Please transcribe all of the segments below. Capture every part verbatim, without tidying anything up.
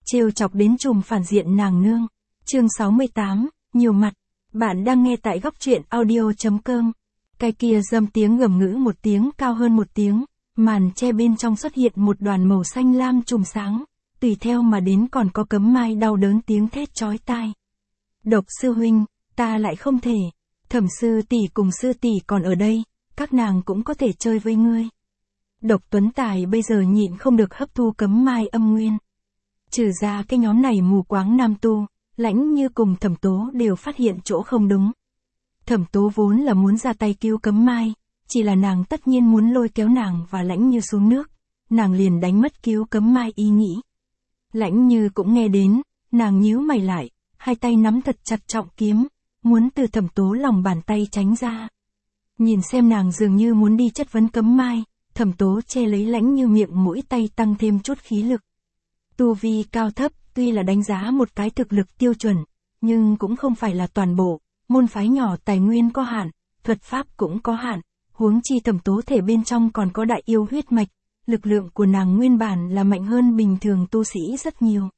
trêu chọc đến trùm phản diện nàng nương. Chương sáu mươi tám, nhiều mặt. Bạn đang nghe tại góc truyện audio chấm com. Cái kia dâm tiếng gầm ngữ một tiếng cao hơn một tiếng, màn che bên trong xuất hiện một đoàn màu xanh lam chùm sáng, tùy theo mà đến còn có Cấm Mai đau đớn tiếng thét chói tai. Độc sư huynh, ta lại không thể. Thẩm sư tỷ cùng sư tỷ còn ở đây, các nàng cũng có thể chơi với ngươi. Độc Tuấn Tài bây giờ nhịn không được hấp thu Cấm Mai âm nguyên. Trừ ra cái nhóm này mù quáng nam tu, Lãnh Như cùng Thẩm Tố đều phát hiện chỗ không đúng. Thẩm Tố vốn là muốn ra tay cứu Cấm Mai, chỉ là nàng tất nhiên muốn lôi kéo nàng và Lãnh Như xuống nước, nàng liền đánh mất cứu Cấm Mai ý nghĩ. Lãnh Như cũng nghe đến, nàng nhíu mày lại, hai tay nắm thật chặt trọng kiếm, muốn từ Thẩm Tố lòng bàn tay tránh ra. Nhìn xem nàng dường như muốn đi chất vấn Cấm Mai, Thẩm Tố che lấy Lãnh Như miệng mũi tay tăng thêm chút khí lực. Tu vi cao thấp, tuy là đánh giá một cái thực lực tiêu chuẩn, nhưng cũng không phải là toàn bộ, môn phái nhỏ tài nguyên có hạn, thuật pháp cũng có hạn, huống chi Thẩm Tố thể bên trong còn có đại yêu huyết mạch, lực lượng của nàng nguyên bản là mạnh hơn bình thường tu sĩ rất nhiều.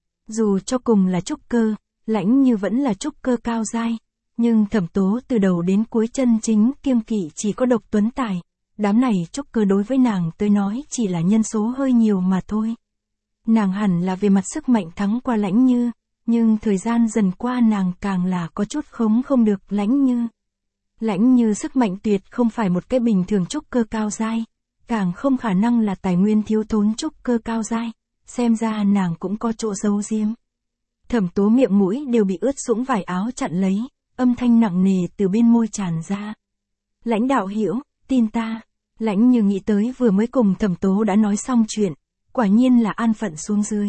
Dù cho cùng là trúc cơ, Lãnh Như vẫn là trúc cơ cao giai, nhưng Thẩm Tố từ đầu đến cuối chân chính kiêng kỵ chỉ có Độc Tuấn Tài, đám này trúc cơ đối với nàng tới nói chỉ là nhân số hơi nhiều mà thôi. Nàng hẳn là về mặt sức mạnh thắng qua Lãnh Như, nhưng thời gian dần qua nàng càng là có chút khống không được Lãnh Như. Lãnh Như sức mạnh tuyệt không phải một cái bình thường trúc cơ cao giai, càng không khả năng là tài nguyên thiếu thốn trúc cơ cao giai, xem ra nàng cũng có chỗ giấu giếm. Thẩm Tố miệng mũi đều bị ướt sũng vải áo chặn lấy, âm thanh nặng nề từ bên môi tràn ra. Lãnh đạo hiểu, tin ta. Lãnh Như nghĩ tới vừa mới cùng Thẩm Tố đã nói xong chuyện, quả nhiên là an phận xuống dưới.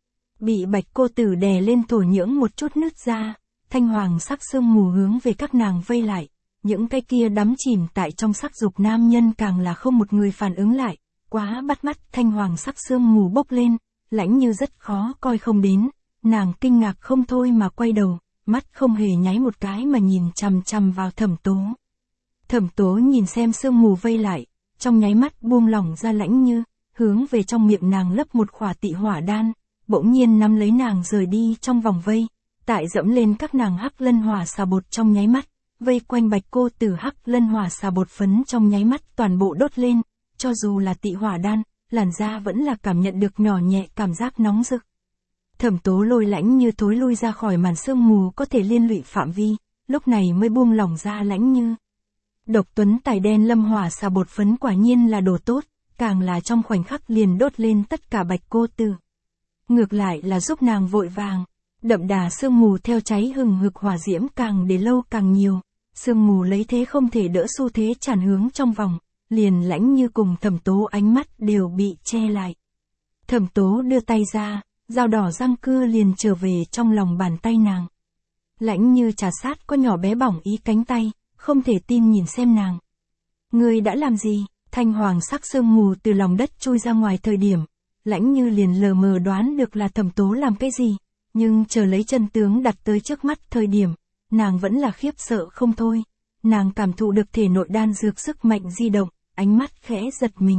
Bị Bạch cô tử đè lên thổ nhưỡng một chút nứt ra, thanh hoàng sắc sương mù hướng về các nàng vây lại, những cái kia đắm chìm tại trong sắc dục nam nhân càng là không một người phản ứng lại, quá bắt mắt. Thanh hoàng sắc sương mù bốc lên, Lãnh Như rất khó coi không đến, nàng kinh ngạc không thôi mà quay đầu, mắt không hề nháy một cái mà nhìn chằm chằm vào Thẩm Tố. Thẩm Tố nhìn xem sương mù vây lại, trong nháy mắt buông lỏng ra Lãnh Như, hướng về trong miệng nàng lấp một khỏa tị hỏa đan, bỗng nhiên nắm lấy nàng rời đi trong vòng vây, tại dẫm lên các nàng hắc lân hỏa xà bột trong nháy mắt, vây quanh Bạch cô tử hắc lân hỏa xà bột phấn trong nháy mắt toàn bộ đốt lên, cho dù là tị hỏa đan, làn da vẫn là cảm nhận được nhỏ nhẹ cảm giác nóng rực. Thẩm Tố lôi Lãnh Như thối lui ra khỏi màn sương mù có thể liên lụy phạm vi, lúc này mới buông lỏng ra Lãnh Như. Độc Tuấn Tài đen lâm hỏa xà bột phấn quả nhiên là đồ tốt, càng là trong khoảnh khắc liền đốt lên tất cả Bạch cô tử. Ngược lại là giúp nàng vội vàng, đậm đà sương mù theo cháy hừng hực hỏa diễm càng để lâu càng nhiều, sương mù lấy thế không thể đỡ xu thế tràn hướng trong vòng, liền Lãnh Như cùng Thẩm Tố ánh mắt đều bị che lại. Thẩm Tố đưa tay ra, dao đỏ răng cưa liền trở về trong lòng bàn tay nàng. Lãnh Như trà sát có nhỏ bé bỏng ý cánh tay, không thể tin nhìn xem nàng. Ngươi đã làm gì? Thanh hoàng sắc sương mù từ lòng đất chui ra ngoài thời điểm, Lãnh Như liền lờ mờ đoán được là Thẩm Tố làm cái gì, nhưng chờ lấy chân tướng đặt tới trước mắt thời điểm, nàng vẫn là khiếp sợ không thôi. Nàng cảm thụ được thể nội đan dược sức mạnh di động, ánh mắt khẽ giật mình.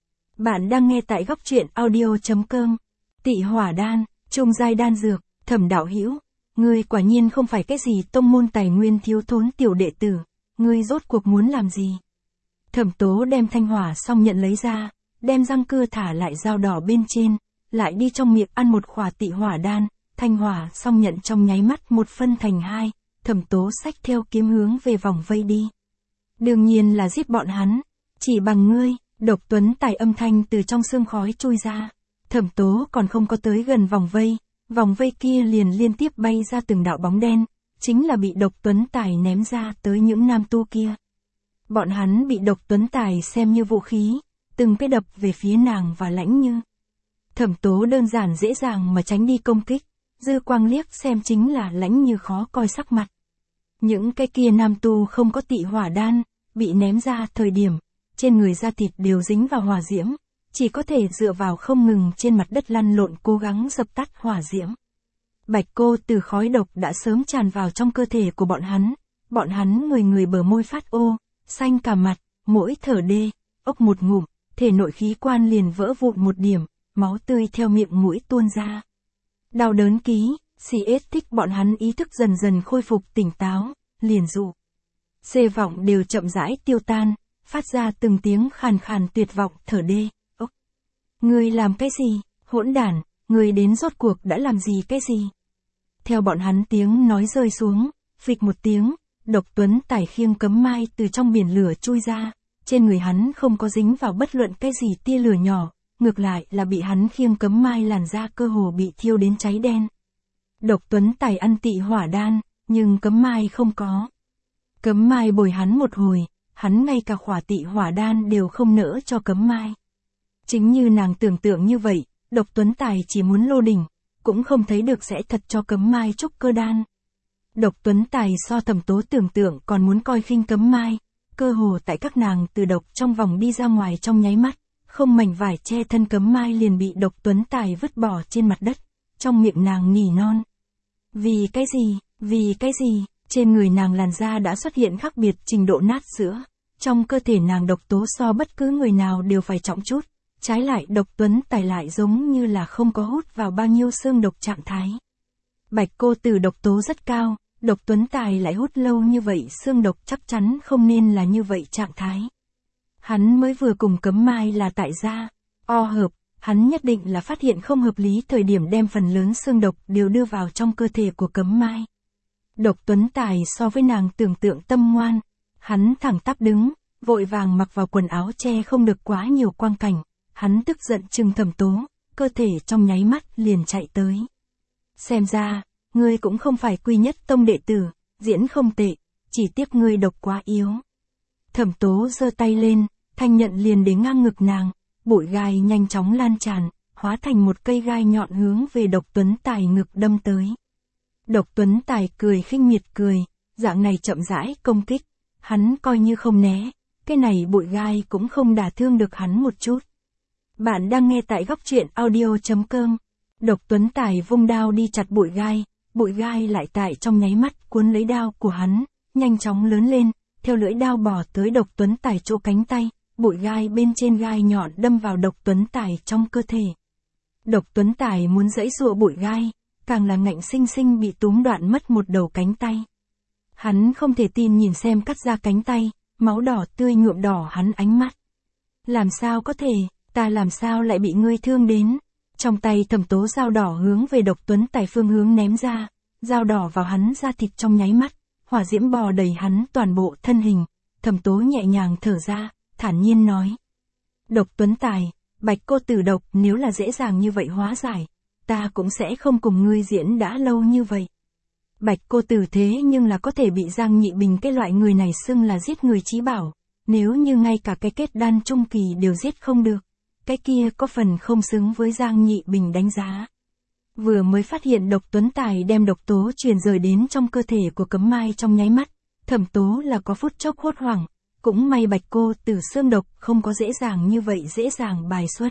Bạn đang nghe tại góc truyện audio chấm com. Tị hỏa đan, trung giai đan dược. Thẩm đạo hữu, ngươi quả nhiên không phải cái gì tông môn tài nguyên thiếu thốn tiểu đệ tử, ngươi rốt cuộc muốn làm gì? Thẩm Tố đem thanh hỏa xong nhận lấy ra, đem răng cưa thả lại dao đỏ bên trên, lại đi trong miệng ăn một khỏa tị hỏa đan, thanh hỏa xong nhận trong nháy mắt một phân thành hai, Thẩm Tố xách theo kiếm hướng về vòng vây đi. Đương nhiên là giết bọn hắn, chỉ bằng ngươi. Độc Tuấn Tài âm thanh từ trong sương khói chui ra. Thẩm Tố còn không có tới gần vòng vây, vòng vây kia liền liên tiếp bay ra từng đạo bóng đen, chính là bị Độc Tuấn Tài ném ra tới những nam tu kia. Bọn hắn bị Độc Tuấn Tài xem như vũ khí, từng cái đập về phía nàng và Lãnh Như. Thẩm Tố đơn giản dễ dàng mà tránh đi công kích, dư quang liếc xem chính là Lãnh Như khó coi sắc mặt. Những cái kia nam tu không có tị hỏa đan, bị ném ra thời điểm, trên người da thịt đều dính vào hỏa diễm, chỉ có thể dựa vào không ngừng trên mặt đất lăn lộn cố gắng dập tắt hỏa diễm. Bạch cô từ khói độc đã sớm tràn vào trong cơ thể của bọn hắn, bọn hắn người người bờ môi phát ô, xanh cả mặt, mỗi thở đê, ốc một ngụm, thể nội khí quan liền vỡ vụn một điểm, máu tươi theo miệng mũi tuôn ra. Đau đớn ký, xê ét thích bọn hắn ý thức dần dần khôi phục tỉnh táo, liền dụ. Xê vọng đều chậm rãi tiêu tan, phát ra từng tiếng khàn khàn tuyệt vọng thở đê. Ốc! Ngươi làm cái gì, hỗn đản, ngươi đến rốt cuộc đã làm gì cái gì? Theo bọn hắn tiếng nói rơi xuống, phịch một tiếng, Độc Tuấn Tài khiêng cấm mai từ trong biển lửa chui ra, trên người hắn không có dính vào bất luận cái gì tia lửa nhỏ, ngược lại là bị hắn khiêng cấm mai làn da cơ hồ bị thiêu đến cháy đen. Độc Tuấn Tài ăn tị hỏa đan, nhưng cấm mai không có. Cấm mai bồi hắn một hồi, hắn ngay cả khỏa tị hỏa đan đều không nỡ cho cấm mai. Chính như nàng tưởng tượng như vậy, Độc Tuấn Tài chỉ muốn lô đỉnh, cũng không thấy được sẽ thật cho cấm mai trúc cơ đan. Độc Tuấn Tài so Thẩm Tố tưởng tượng còn muốn coi khinh cấm mai, cơ hồ tại các nàng từ độc trong vòng đi ra ngoài trong nháy mắt, không mảnh vải che thân cấm mai liền bị Độc Tuấn Tài vứt bỏ trên mặt đất, trong miệng nàng nỉ non. Vì cái gì, vì cái gì, trên người nàng làn da đã xuất hiện khác biệt trình độ nát sữa, trong cơ thể nàng độc tố so bất cứ người nào đều phải trọng chút, trái lại Độc Tuấn Tài lại giống như là không có hút vào bao nhiêu xương độc trạng thái. Bạch cô tử độc tố rất cao, Độc Tuấn Tài lại hút lâu như vậy xương độc chắc chắn không nên là như vậy trạng thái. Hắn mới vừa cùng cấm mai là tại gia, o hợp, hắn nhất định là phát hiện không hợp lý thời điểm đem phần lớn xương độc đều đưa vào trong cơ thể của cấm mai. Độc Tuấn Tài so với nàng tưởng tượng tâm ngoan, hắn thẳng tắp đứng, vội vàng mặc vào quần áo che không được quá nhiều quang cảnh, hắn tức giận trừng Thẩm Tố, cơ thể trong nháy mắt liền chạy tới. Xem ra, ngươi cũng không phải Quy Nhất Tông đệ tử, diễn không tệ, chỉ tiếc ngươi độc quá yếu. Thẩm Tố giơ tay lên, thanh nhận liền đến ngang ngực nàng, bụi gai nhanh chóng lan tràn, hóa thành một cây gai nhọn hướng về Độc Tuấn Tài ngực đâm tới. Độc Tuấn Tài cười khinh miệt cười, dạng này chậm rãi công kích, hắn coi như không né, cái này bụi gai cũng không đả thương được hắn một chút. Bạn đang nghe tại góc truyện audio chấm com. Độc Tuấn Tài vung đao đi chặt bụi gai, bụi gai lại tại trong nháy mắt cuốn lấy đao của hắn, nhanh chóng lớn lên, theo lưỡi đao bò tới Độc Tuấn Tài chỗ cánh tay, bụi gai bên trên gai nhọn đâm vào Độc Tuấn Tài trong cơ thể. Độc Tuấn Tài muốn giãy giụa bụi gai, càng là ngạnh sinh sinh bị túm đoạn mất một đầu cánh tay. Hắn không thể tin nhìn xem cắt ra cánh tay, máu đỏ tươi nhuộm đỏ hắn ánh mắt. Làm sao có thể, ta làm sao lại bị ngươi thương đến? Trong tay Thẩm Tố dao đỏ hướng về Độc Tuấn Tài phương hướng ném ra, dao đỏ vào hắn da thịt trong nháy mắt, hỏa diễm bò đầy hắn toàn bộ thân hình. Thẩm Tố nhẹ nhàng thở ra, thản nhiên nói. Độc Tuấn Tài, Bạch cô tử độc nếu là dễ dàng như vậy hóa giải, ta cũng sẽ không cùng ngươi diễn đã lâu như vậy. Bạch cô tử thế nhưng là có thể bị Giang Nhị Bình cái loại người này xưng là giết người chí bảo, nếu như ngay cả cái kết đan trung kỳ đều giết không được, cái kia có phần không xứng với Giang Nhị Bình đánh giá. Vừa mới phát hiện Độc Tuấn Tài đem độc tố truyền rời đến trong cơ thể của cấm mai trong nháy mắt, Thẩm Tố là có phút chốc hốt hoảng, cũng may Bạch cô tử xương độc không có dễ dàng như vậy dễ dàng bài xuất.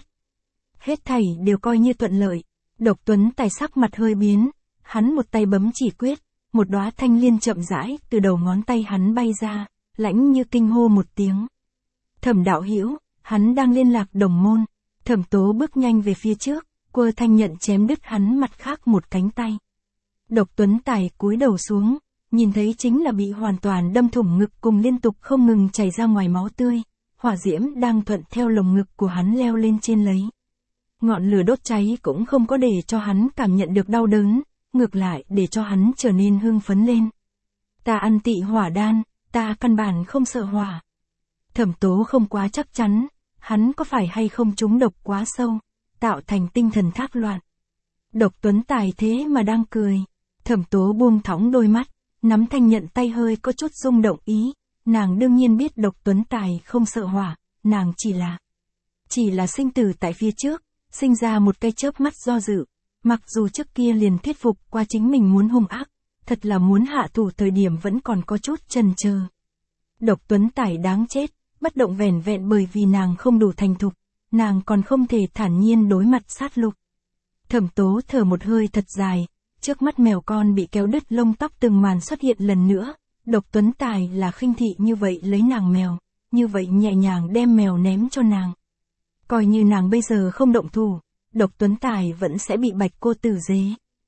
Hết thảy đều coi như thuận lợi, Độc Tuấn Tài sắc mặt hơi biến, hắn một tay bấm chỉ quyết, một đóa thanh liên chậm rãi từ đầu ngón tay hắn bay ra, lãnh như kinh hô một tiếng. Thẩm đạo hữu, hắn đang liên lạc đồng môn. Thẩm Tố bước nhanh về phía trước, quơ thanh nhận chém đứt hắn mặt khác một cánh tay. Độc Tuấn Tài cúi đầu xuống, nhìn thấy chính là bị hoàn toàn đâm thủng ngực cùng liên tục không ngừng chảy ra ngoài máu tươi, hỏa diễm đang thuận theo lồng ngực của hắn leo lên trên lấy. Ngọn lửa đốt cháy cũng không có để cho hắn cảm nhận được đau đớn, ngược lại để cho hắn trở nên hưng phấn lên. Ta ăn tị hỏa đan, ta căn bản không sợ hỏa. Thẩm Tố không quá chắc chắn, hắn có phải hay không trúng độc quá sâu, tạo thành tinh thần thác loạn. Độc Tuấn Tài thế mà đang cười. Thẩm Tố buông thõng đôi mắt, nắm thanh nhận tay hơi có chút rung động ý, nàng đương nhiên biết Độc Tuấn Tài không sợ hỏa, nàng chỉ là chỉ là sinh tử tại phía trước, sinh ra một cái chớp mắt do dự, mặc dù trước kia liền thuyết phục qua chính mình muốn hung ác, thật là muốn hạ thủ thời điểm vẫn còn có chút chần chờ. Độc Tuấn Tài đáng chết, bất động vẻn vẹn bởi vì nàng không đủ thành thục, nàng còn không thể thản nhiên đối mặt sát lục. Thẩm Tố thở một hơi thật dài, trước mắt mèo con bị kéo đứt lông tóc từng màn xuất hiện lần nữa, Độc Tuấn Tài là khinh thị như vậy lấy nàng mèo, như vậy nhẹ nhàng đem mèo ném cho nàng. Coi như nàng bây giờ không động thủ, Độc Tuấn Tài vẫn sẽ bị Bạch cô tử dế.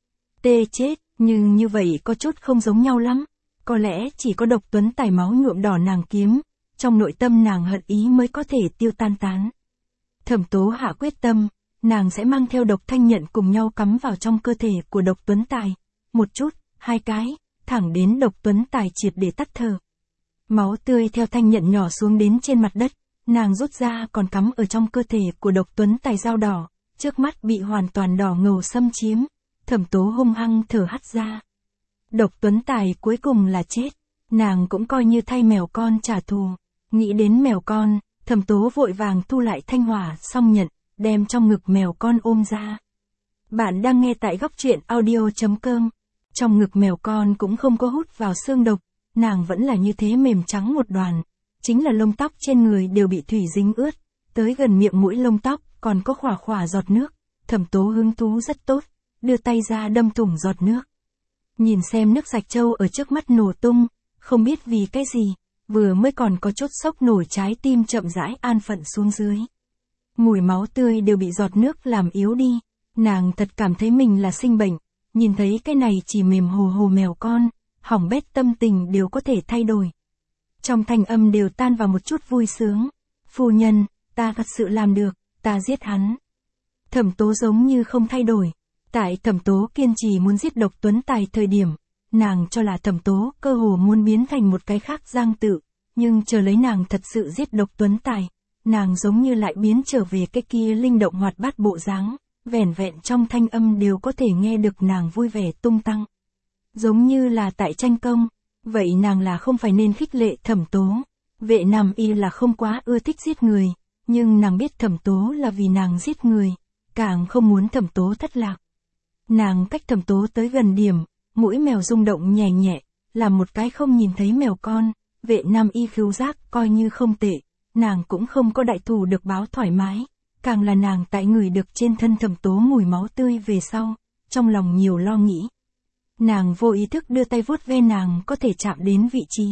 Tê chết, nhưng như vậy có chút không giống nhau lắm. Có lẽ chỉ có Độc Tuấn Tài máu nhuộm đỏ nàng kiếm, trong nội tâm nàng hận ý mới có thể tiêu tan tán. Thẩm Tố hạ quyết tâm, nàng sẽ mang theo Độc Thanh Nhận cùng nhau cắm vào trong cơ thể của Độc Tuấn Tài. Một chút, hai cái, thẳng đến Độc Tuấn Tài triệt để tắt thở. Máu tươi theo thanh nhận nhỏ xuống đến trên mặt đất, nàng rút ra còn cắm ở trong cơ thể của Độc Tuấn Tài dao đỏ, trước mắt bị hoàn toàn đỏ ngầu xâm chiếm, Thẩm Tố hung hăng thở hắt ra. Độc Tuấn Tài cuối cùng là chết, nàng cũng coi như thay mèo con trả thù. Nghĩ đến mèo con, Thẩm Tố vội vàng thu lại thanh hỏa song nhận, đem trong ngực mèo con ôm ra. Bạn đang nghe tại góc truyện audio chấm com. Trong ngực mèo con cũng không có hút vào xương độc, nàng vẫn là như thế mềm trắng một đoàn, chính là lông tóc trên người đều bị thủy dính ướt, tới gần miệng mũi lông tóc còn có khỏa khỏa giọt nước. Thẩm Tố hứng thú rất tốt, đưa tay ra đâm thủng giọt nước. Nhìn xem nước sạch trâu ở trước mắt nổ tung, không biết vì cái gì, vừa mới còn có chút sốc nổi trái tim chậm rãi an phận xuống dưới. Mùi máu tươi đều bị giọt nước làm yếu đi, nàng thật cảm thấy mình là sinh bệnh, nhìn thấy cái này chỉ mềm hồ hồ mèo con, hỏng bét tâm tình đều có thể thay đổi. Trong thanh âm đều tan vào một chút vui sướng. Phu nhân, ta thật sự làm được, ta giết hắn. Thẩm Tố giống như không thay đổi. Tại Thẩm Tố kiên trì muốn giết Độc Tuấn Tài thời điểm, nàng cho là Thẩm Tố cơ hồ muốn biến thành một cái khác Giang Tự, nhưng chờ lấy nàng thật sự giết Độc Tuấn Tài, nàng giống như lại biến trở về cái kia linh động hoạt bát bộ dáng, vẻn vẹn trong thanh âm đều có thể nghe được nàng vui vẻ tung tăng. Giống như là tại tranh công, vậy nàng là không phải nên khích lệ Thẩm Tố. Vệ Nam Y là không quá ưa thích giết người, nhưng nàng biết Thẩm Tố là vì nàng giết người, càng không muốn Thẩm Tố thất lạc. Nàng cách Thẩm Tố tới gần điểm, mũi mèo rung động nhẹ nhẹ, làm một cái không nhìn thấy mèo con. Vệ Nam Y khứu giác coi như không tệ, nàng cũng không có đại thù được báo thoải mái, càng là nàng tại người được trên thân Thẩm Tố mùi máu tươi về sau, trong lòng nhiều lo nghĩ. Nàng vô ý thức đưa tay vuốt ve nàng có thể chạm đến vị trí.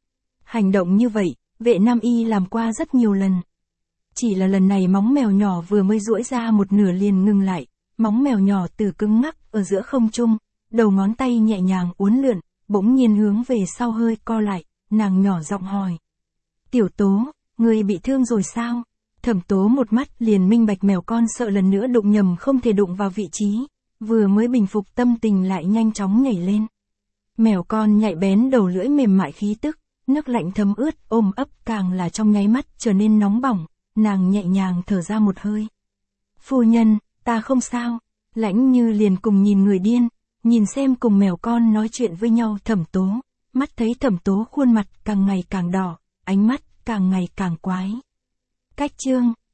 Hành động như vậy, Vệ Nam Y làm qua rất nhiều lần. Chỉ là lần này móng mèo nhỏ vừa mới duỗi ra một nửa liền ngừng lại, móng mèo nhỏ từ cứng ngắc ở giữa không trung, đầu ngón tay nhẹ nhàng uốn lượn, bỗng nhiên hướng về sau hơi co lại, nàng nhỏ giọng hỏi. Tiểu Tố, người bị thương rồi sao? Thẩm Tố một mắt liền minh bạch mèo con sợ lần nữa đụng nhầm không thể đụng vào vị trí, vừa mới bình phục tâm tình lại nhanh chóng nhảy lên. Mèo con nhạy bén đầu lưỡi mềm mại khí tức, nước lạnh thấm ướt ôm ấp càng là trong nháy mắt trở nên nóng bỏng, nàng nhẹ nhàng thở ra một hơi. Phu nhân, ta không sao. Lãnh Như liền cùng nhìn người điên, nhìn xem cùng mèo con nói chuyện với nhau Thẩm Tố, mắt thấy Thẩm Tố khuôn mặt càng ngày càng đỏ, ánh mắt càng ngày càng quái. Cách chương